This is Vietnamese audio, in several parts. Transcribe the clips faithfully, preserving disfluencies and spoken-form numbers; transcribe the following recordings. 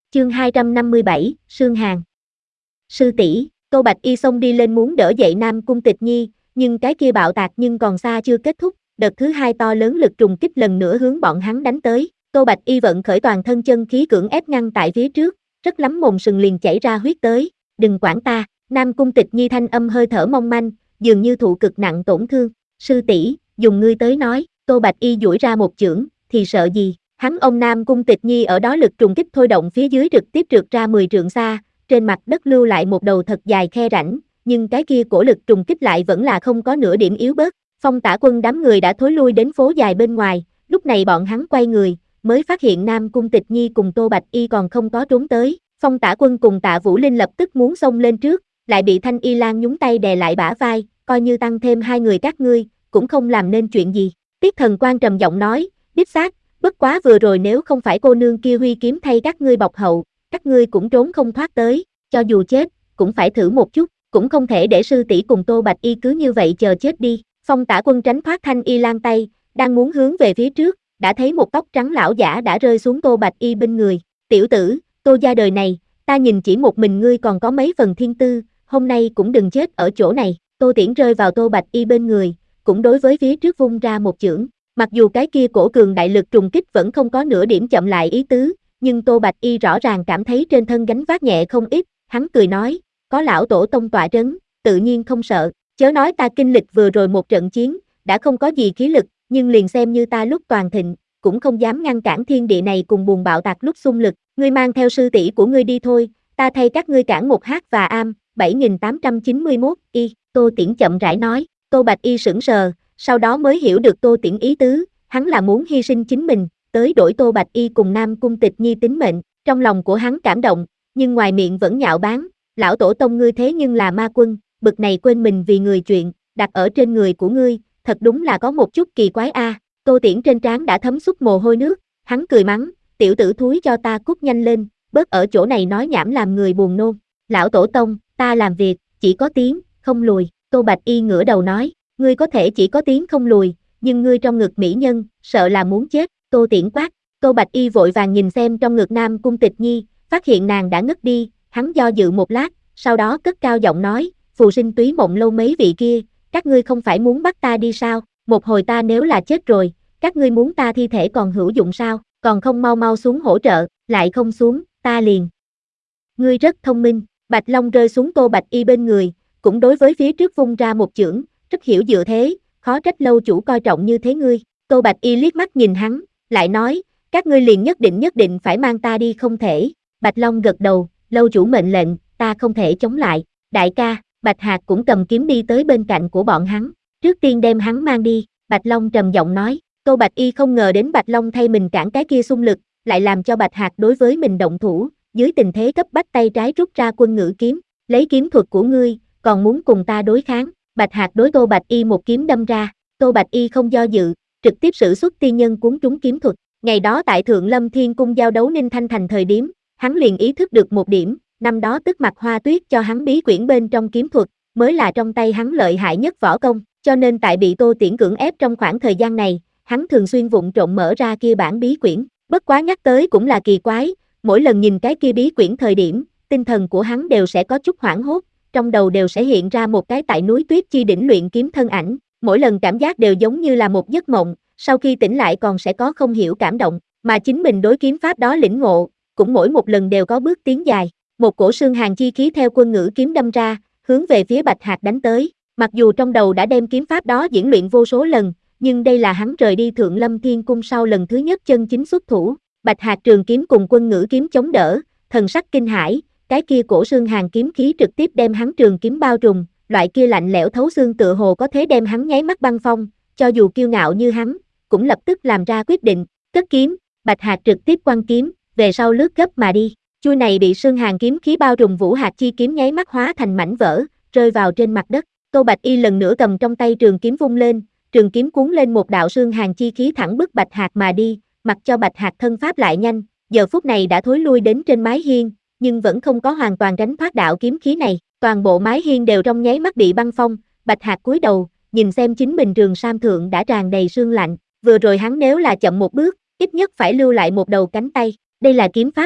Chương hai trăm năm mươi bảy, Sương Hàn. Sư tỷ, Tô Bạch Y xông đi lên muốn đỡ dậy Nam Cung Tịch Nhi, nhưng cái kia bạo tạc nhưng còn xa chưa kết thúc, đợt thứ hai to lớn lực trùng kích lần nữa hướng bọn hắn đánh tới. Tô Bạch Y vận khởi toàn thân chân khí cưỡng ép ngăn tại phía trước, rất lắm mồm sừng liền chảy ra huyết tới, đừng quản ta. Nam Cung Tịch Nhi thanh âm hơi thở mong manh, dường như thụ cực nặng tổn thương. Sư tỷ, dùng ngươi tới nói. Tô Bạch Y duỗi ra một chưởng, thì sợ gì? Hắn ông Nam Cung Tịch Nhi ở đó lực trùng kích thôi động phía dưới trực tiếp trượt ra mười trượng xa, trên mặt đất lưu lại một đầu thật dài khe rãnh, nhưng cái kia cổ lực trùng kích lại vẫn là không có nửa điểm yếu bớt. Phong Tả Quân đám người đã thối lui đến phố dài bên ngoài, lúc này bọn hắn quay người, mới phát hiện Nam Cung Tịch Nhi cùng Tô Bạch Y còn không có trốn tới. Phong Tả Quân cùng Tạ Vũ Linh lập tức muốn xông lên trước, lại bị Thanh Y Lan nhúng tay đè lại bả vai, coi như tăng thêm hai người các ngươi, cũng không làm nên chuyện gì. Tiết Thần Quan trầm giọng nói, đích xác, bất quá vừa rồi nếu không phải cô nương kia huy kiếm thay các ngươi bọc hậu, các ngươi cũng trốn không thoát tới, cho dù chết, cũng phải thử một chút, cũng không thể để sư tỷ cùng Tô Bạch Y cứ như vậy chờ chết đi. Phong Tả Quân tránh thoát Thanh Y Lan tay, đang muốn hướng về phía trước, đã thấy một tóc trắng lão giả đã rơi xuống Tô Bạch Y bên người. Tiểu tử, Tô gia đời này, ta nhìn chỉ một mình ngươi còn có mấy phần thiên tư, hôm nay cũng đừng chết ở chỗ này. Tô Tiễn rơi vào Tô Bạch Y bên người, cũng đối với phía trước vung ra một chưởng. Mặc dù cái kia cổ cường đại lực trùng kích vẫn không có nửa điểm chậm lại ý tứ, nhưng Tô Bạch Y rõ ràng cảm thấy trên thân gánh vác nhẹ không ít, hắn cười nói, có lão tổ tông tọa trấn, tự nhiên không sợ, chớ nói ta kinh lịch vừa rồi một trận chiến, đã không có gì khí lực, nhưng liền xem như ta lúc toàn thịnh, cũng không dám ngăn cản thiên địa này cùng buồn bạo tạc lúc xung lực, ngươi mang theo sư tỷ của ngươi đi thôi, ta thay các ngươi cản một hát và am, bảy nghìn tám trăm chín mươi mốt, y, Tô Tiễn chậm rãi nói. Tô Bạch Y sững sờ, sau đó mới hiểu được Tô Tiễn ý tứ, hắn là muốn hy sinh chính mình, tới đổi Tô Bạch Y cùng Nam Cung Tịch Nhi tính mệnh. Trong lòng của hắn cảm động, nhưng ngoài miệng vẫn nhạo báng, lão tổ tông ngươi thế nhưng là ma quân, bực này quên mình vì người chuyện, đặt ở trên người của ngươi, thật đúng là có một chút kỳ quái a. À. Tô Tiễn trên trán đã thấm xuất mồ hôi nước, hắn cười mắng, tiểu tử thúi cho ta cút nhanh lên, bớt ở chỗ này nói nhảm làm người buồn nôn. Lão tổ tông, ta làm việc, chỉ có tiếng, không lùi. Tô Bạch Y ngửa đầu nói, ngươi có thể chỉ có tiếng không lùi, nhưng ngươi trong ngực mỹ nhân, sợ là muốn chết. Tô Tiễn quát. Tô Bạch Y vội vàng nhìn xem trong ngực Nam Cung Tịch Nhi, phát hiện nàng đã ngất đi, hắn do dự một lát, sau đó cất cao giọng nói, phù sinh túy mộng lâu mấy vị kia, các ngươi không phải muốn bắt ta đi sao, một hồi ta nếu là chết rồi, các ngươi muốn ta thi thể còn hữu dụng sao, còn không mau mau xuống hỗ trợ, lại không xuống, ta liền. Ngươi rất thông minh. Bạch Long rơi xuống Tô Bạch Y bên người, cũng đối với phía trước vung ra một chưởng, rất hiểu dựa thế, khó trách lâu chủ coi trọng như thế ngươi. Tô Bạch Y liếc mắt nhìn hắn, lại nói, các ngươi liền nhất định nhất định phải mang ta đi không thể. Bạch Long gật đầu, lâu chủ mệnh lệnh, ta không thể chống lại. Đại ca, Bạch Hạc cũng cầm kiếm đi tới bên cạnh của bọn hắn, trước tiên đem hắn mang đi. Bạch Long trầm giọng nói. Tô Bạch Y không ngờ đến Bạch Long thay mình cản cái kia xung lực, lại làm cho Bạch Hạc đối với mình động thủ, dưới tình thế cấp bách tay trái rút ra quân ngữ kiếm, lấy kiếm thuật của ngươi, còn muốn cùng ta đối kháng. Bạch Hạc đối Tô Bạch Y một kiếm đâm ra, Tô Bạch Y không do dự, trực tiếp sử xuất tiên nhân cuốn trúng kiếm thuật. Ngày đó tại Thượng Lâm Thiên Cung giao đấu Ninh Thanh Thành thời điểm, hắn liền ý thức được một điểm, năm đó tức mặt Hoa Tuyết cho hắn bí quyển bên trong kiếm thuật, mới là trong tay hắn lợi hại nhất võ công, cho nên tại bị Tô Tiễn cưỡng ép trong khoảng thời gian này, hắn thường xuyên vụng trộm mở ra kia bản bí quyển. Bất quá nhắc tới cũng là kỳ quái, mỗi lần nhìn cái kia bí quyển thời điểm, tinh thần của hắn đều sẽ có chút hoảng hốt, trong đầu đều sẽ hiện ra một cái tại núi Tuyết Chi đỉnh luyện kiếm thân ảnh, mỗi lần cảm giác đều giống như là một giấc mộng, sau khi tỉnh lại còn sẽ có không hiểu cảm động, mà chính mình đối kiếm pháp đó lĩnh ngộ, cũng mỗi một lần đều có bước tiến dài. Một cổ Sương Hàn chi khí theo quân ngữ kiếm đâm ra, hướng về phía Bạch Hạc đánh tới. Mặc dù trong đầu đã đem kiếm pháp đó diễn luyện vô số lần, nhưng đây là hắn rời đi Thượng Lâm Thiên Cung sau lần thứ nhất chân chính xuất thủ. Bạch Hạc trường kiếm cùng quân ngữ kiếm chống đỡ, thần sắc kinh hãi, cái kia cổ Sương Hàn kiếm khí trực tiếp đem hắn trường kiếm bao trùm, loại kia lạnh lẽo thấu xương tựa hồ có thể đem hắn nháy mắt băng phong, cho dù kiêu ngạo như hắn, cũng lập tức làm ra quyết định, cất kiếm. Bạch Hạc trực tiếp quăng kiếm, về sau lướt gấp mà đi. Chuôi này bị Sương Hàn kiếm khí bao trùm Vũ Hạc chi kiếm nháy mắt hóa thành mảnh vỡ, rơi vào trên mặt đất. Tô Bạch Y lần nữa cầm trong tay trường kiếm vung lên, trường kiếm cuốn lên một đạo Sương Hàn chi khí thẳng bức Bạch Hạc mà đi, mặc cho Bạch Hạc thân pháp lại nhanh, giờ phút này đã thối lui đến trên mái hiên, nhưng vẫn không có hoàn toàn tránh thoát đạo kiếm khí này, toàn bộ mái hiên đều trong nháy mắt bị băng phong. Bạch Hạc cúi đầu, nhìn xem chính mình trường sam thượng đã tràn đầy sương lạnh, vừa rồi hắn nếu là chậm một bước, ít nhất phải lưu lại một đầu cánh tay, đây là kiếm pháp gì?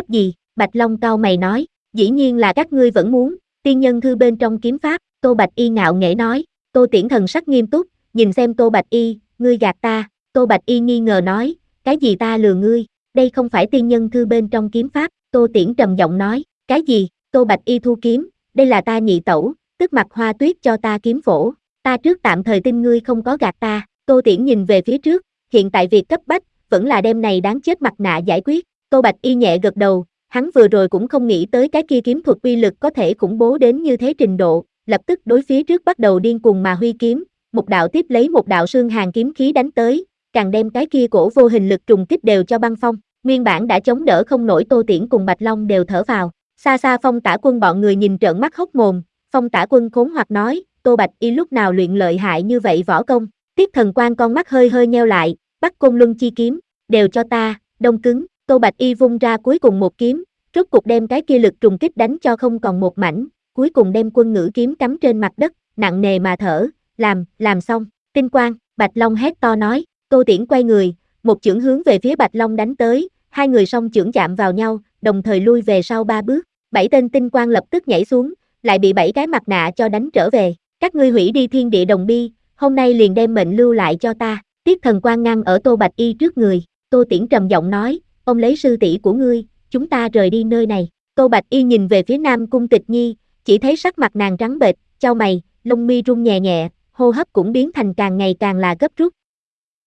Bạch Long cau mày nói, dĩ nhiên là các ngươi vẫn muốn, tiên nhân thư bên trong kiếm pháp, Tô Bạch Y ngạo nghễ nói, Tô Tiễn thần sắc nghiêm túc, nhìn xem Tô Bạch Y, ngươi gạt ta, Tô Bạch Y nghi ngờ nói, cái gì ta lừa ngươi, đây không phải tiên nhân thư bên trong kiếm pháp, Tô Tiễn trầm giọng nói, cái gì, Tô Bạch Y thu kiếm, đây là ta nhị tẩu, tức Mặc Hoa Tuyết cho ta kiếm phổ, ta trước tạm thời tin ngươi không có gạt ta, Tô Tiễn nhìn về phía trước, hiện tại việc cấp bách, vẫn là đem này đáng chết mặt nạ giải quyết, Tô Bạch Y nhẹ gật đầu, hắn vừa rồi cũng không nghĩ tới cái kia kiếm thuật uy lực có thể khủng bố đến như thế trình độ, lập tức đối phía trước bắt đầu điên cuồng mà huy kiếm, một đạo tiếp lấy một đạo xương hàn kiếm khí đánh tới, càng đem cái kia cổ vô hình lực trùng kích đều cho băng phong, nguyên bản đã chống đỡ không nổi Tô Tiễn cùng Bạch Long đều thở vào, xa xa Phong Tả Quân bọn người nhìn trợn mắt hốc mồm, Phong Tả Quân khốn hoặc nói, Tô Bạch Y lúc nào luyện lợi hại như vậy võ công, Tiết Thần Quang con mắt hơi hơi nheo lại, Bắc Côn Luân chi kiếm, đều cho ta, đông cứng, Tô Bạch Y vung ra cuối cùng một kiếm, rốt cục đem cái kia lực trùng kích đánh cho không còn một mảnh, cuối cùng đem quân ngữ kiếm cắm trên mặt đất, nặng nề mà thở, làm, làm xong, tinh quang, Bạch Long hét to nói, Tô Tiễn quay người, một chưởng hướng về phía Bạch Long đánh tới, hai người song chưởng chạm vào nhau, đồng thời lui về sau ba bước, bảy tên tinh quang lập tức nhảy xuống, lại bị bảy cái mặt nạ cho đánh trở về, các ngươi hủy đi thiên địa đồng bi, hôm nay liền đem mệnh lưu lại cho ta, Tiết Thần Quang ngăn ở Tô Bạch Y trước người, Tô Tiễn trầm giọng nói, ông lấy sư tỷ của ngươi, chúng ta rời đi nơi này, Tô Bạch Y nhìn về phía Nam Cung Tịch Nhi, chỉ thấy sắc mặt nàng trắng bệch, chau mày, lông mi rung nhẹ nhẹ, hô hấp cũng biến thành càng ngày càng là gấp rút,